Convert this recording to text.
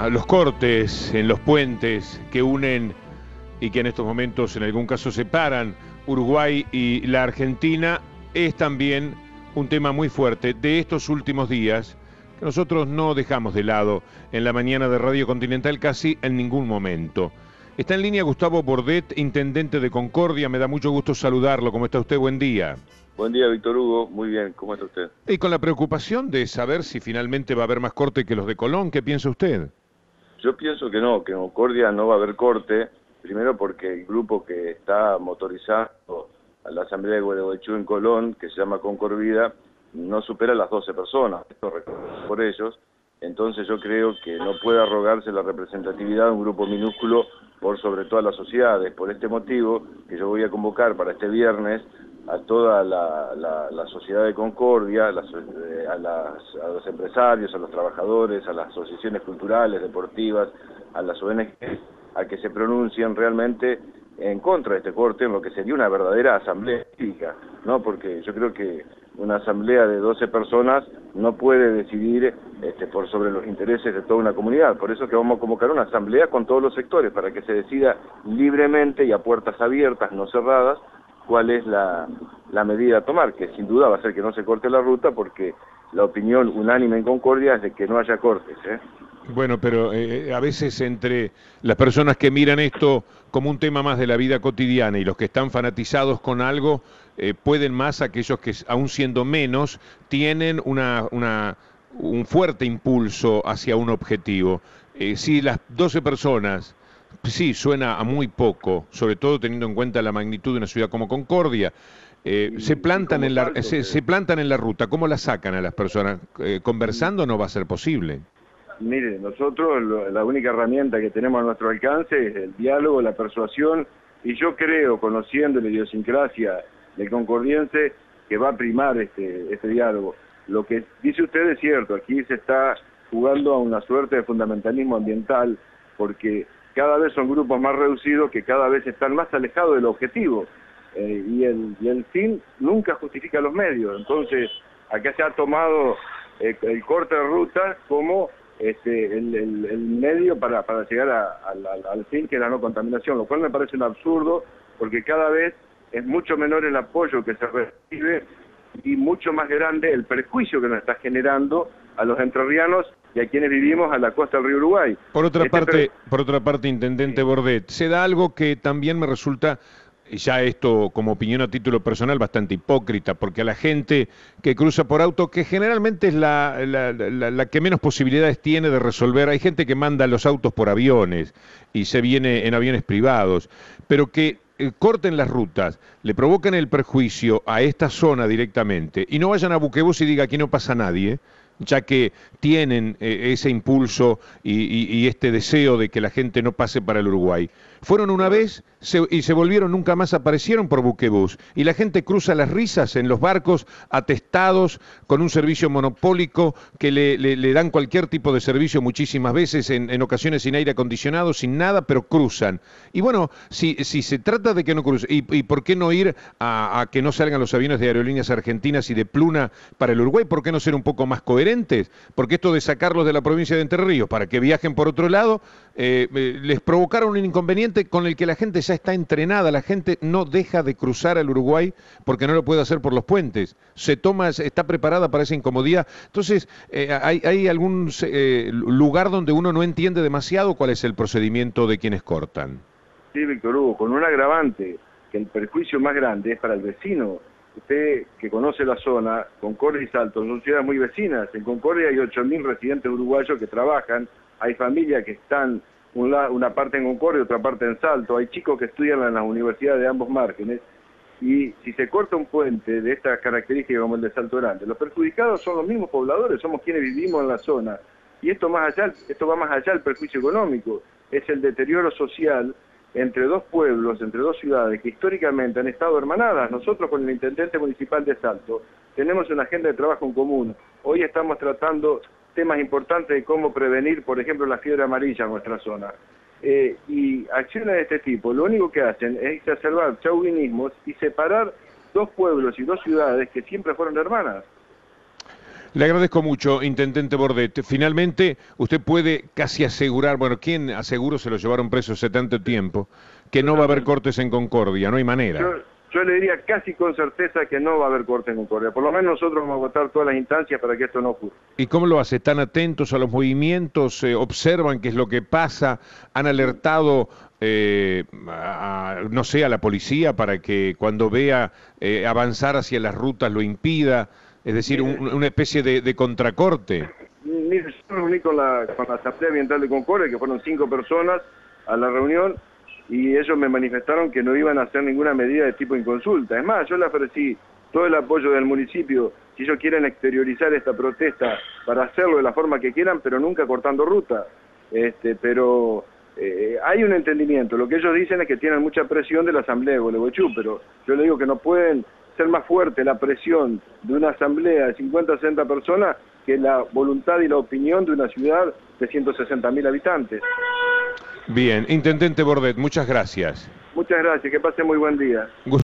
los cortes en los puentes que unen y que en estos momentos en algún caso separan Uruguay y la Argentina es también un tema muy fuerte de estos últimos días que nosotros no dejamos de lado en la mañana de Radio Continental casi en ningún momento. Está en línea Gustavo Bordet, intendente de Concordia. Me da mucho gusto saludarlo. ¿Cómo está usted? Buen día. Buen día, Víctor Hugo. Muy bien. ¿Cómo está usted? Y con la preocupación de saber si finalmente va a haber más corte que los de Colón. ¿Qué piensa usted? Yo pienso que no, que en Concordia no va a haber corte. Primero porque el grupo que está motorizando a la Asamblea de Gualeguaychú en Colón, que se llama Concorvida, no supera las 12 personas. Esto reconocido por ellos. Entonces yo creo que no puede arrogarse la representatividad de un grupo minúsculo por sobre todas las sociedades. Por este motivo que yo voy a convocar para este viernes a toda la sociedad de Concordia, a los empresarios, a los trabajadores, a las asociaciones culturales, deportivas, a las ONG, a que se pronuncien realmente en contra de este corte, en lo que sería una verdadera asamblea cívica, ¿no? Porque yo creo que una asamblea de 12 personas no puede decidir por sobre los intereses de toda una comunidad. Por eso que vamos a convocar una asamblea con todos los sectores, para que se decida libremente y a puertas abiertas, no cerradas, cuál es la medida a tomar, que sin duda va a ser que no se corte la ruta, porque la opinión unánime en Concordia es de que no haya cortes, ¿eh? Bueno, pero a veces entre las personas que miran esto como un tema más de la vida cotidiana y los que están fanatizados con algo, pueden más aquellos que, aún siendo menos, tienen un fuerte impulso hacia un objetivo. Si las 12 personas, sí, suena a muy poco, sobre todo teniendo en cuenta la magnitud de una ciudad como Concordia, se plantan en la ruta. ¿Cómo la sacan a las personas? Conversando no va a ser posible. Mire, nosotros la única herramienta que tenemos a nuestro alcance es el diálogo, la persuasión, y yo creo, conociendo la idiosincrasia del concordiense, que va a primar este diálogo. Lo que dice usted es cierto, aquí se está jugando a una suerte de fundamentalismo ambiental, porque cada vez son grupos más reducidos que cada vez están más alejados del objetivo, y el fin nunca justifica los medios. Entonces, acá se ha tomado el corte de ruta como el medio para llegar al fin, que es la no contaminación, lo cual me parece un absurdo, porque cada vez es mucho menor el apoyo que se recibe y mucho más grande el perjuicio que nos está generando a los entrerrianos y a quienes vivimos a la costa del río Uruguay. Por otra parte, intendente Bordet, se da algo que también me resulta, ya esto como opinión a título personal, bastante hipócrita, porque a la gente que cruza por auto, que generalmente es la que menos posibilidades tiene de resolver, hay gente que manda los autos por aviones y se viene en aviones privados, pero que corten las rutas, le provocan el perjuicio a esta zona directamente y no vayan a Buquebus y diga aquí no pasa nadie, ya que tienen ese impulso y este deseo de que la gente no pase para el Uruguay. Fueron una vez y se volvieron, nunca más aparecieron por Buquebus. Y la gente cruza las risas en los barcos atestados con un servicio monopólico que le dan cualquier tipo de servicio muchísimas veces, en ocasiones sin aire acondicionado, sin nada, pero cruzan. Y bueno, si se trata de que no crucen, ¿y por qué no ir a que no salgan los aviones de Aerolíneas Argentinas y de Pluna para el Uruguay? ¿Por qué no ser un poco más coherentes? Porque esto de sacarlos de la provincia de Entre Ríos para que viajen por otro lado, les provocaron un inconveniente con el que la gente ya está entrenada. La gente no deja de cruzar al Uruguay porque no lo puede hacer por los puentes. Está preparada para esa incomodidad. Entonces, ¿hay algún lugar donde uno no entiende demasiado cuál es el procedimiento de quienes cortan? Sí, Víctor Hugo, con un agravante, que el perjuicio más grande es para el vecino. Usted que conoce la zona, Concordia y Salto son ciudades muy vecinas. En Concordia hay 8.000 residentes uruguayos que trabajan, hay familias que están una parte en Concordia, otra parte en Salto, hay chicos que estudian en las universidades de ambos márgenes, y si se corta un puente de estas características como el de Salto Grande, los perjudicados son los mismos pobladores, somos quienes vivimos en la zona, y esto va más allá del perjuicio económico, es el deterioro social entre dos pueblos, entre dos ciudades que históricamente han estado hermanadas. Nosotros con el intendente municipal de Salto tenemos una agenda de trabajo en común. Hoy estamos tratando temas importantes de cómo prevenir, por ejemplo, la fiebre amarilla en nuestra zona. Y acciones de este tipo, lo único que hacen es exacerbar chauvinismos y separar dos pueblos y dos ciudades que siempre fueron hermanas. Le agradezco mucho, Intendente Bordet. Finalmente, usted puede casi asegurar, bueno, ¿quién aseguró se lo llevaron preso hace tanto tiempo? Que no va a haber Totalmente. cortes en Concordia, no hay manera. Yo le diría casi con certeza que no va a haber corte en Concordia. Por lo menos nosotros vamos a agotar todas las instancias para que esto no ocurra. ¿Y cómo lo hace? ¿Están atentos a los movimientos? ¿Observan qué es lo que pasa? ¿Han alertado, no sé, a la policía para que cuando vea avanzar hacia las rutas lo impida? Es decir, Mire, una especie de contracorte. mire, yo me reuní con la Asamblea Ambiental de Concordia, que fueron 5 personas a la reunión, y ellos me manifestaron que no iban a hacer ninguna medida de tipo inconsulta. Es más, yo le ofrecí todo el apoyo del municipio, si ellos quieren exteriorizar esta protesta para hacerlo de la forma que quieran, pero nunca cortando ruta. Pero hay un entendimiento. Lo que ellos dicen es que tienen mucha presión de la Asamblea de Gualeguaychú, pero yo le digo que no pueden ser más fuerte la presión de una asamblea de 50 o 60 personas que la voluntad y la opinión de una ciudad de 160.000 habitantes. Bien, Intendente Bordet, muchas gracias. Muchas gracias, que pase muy buen día.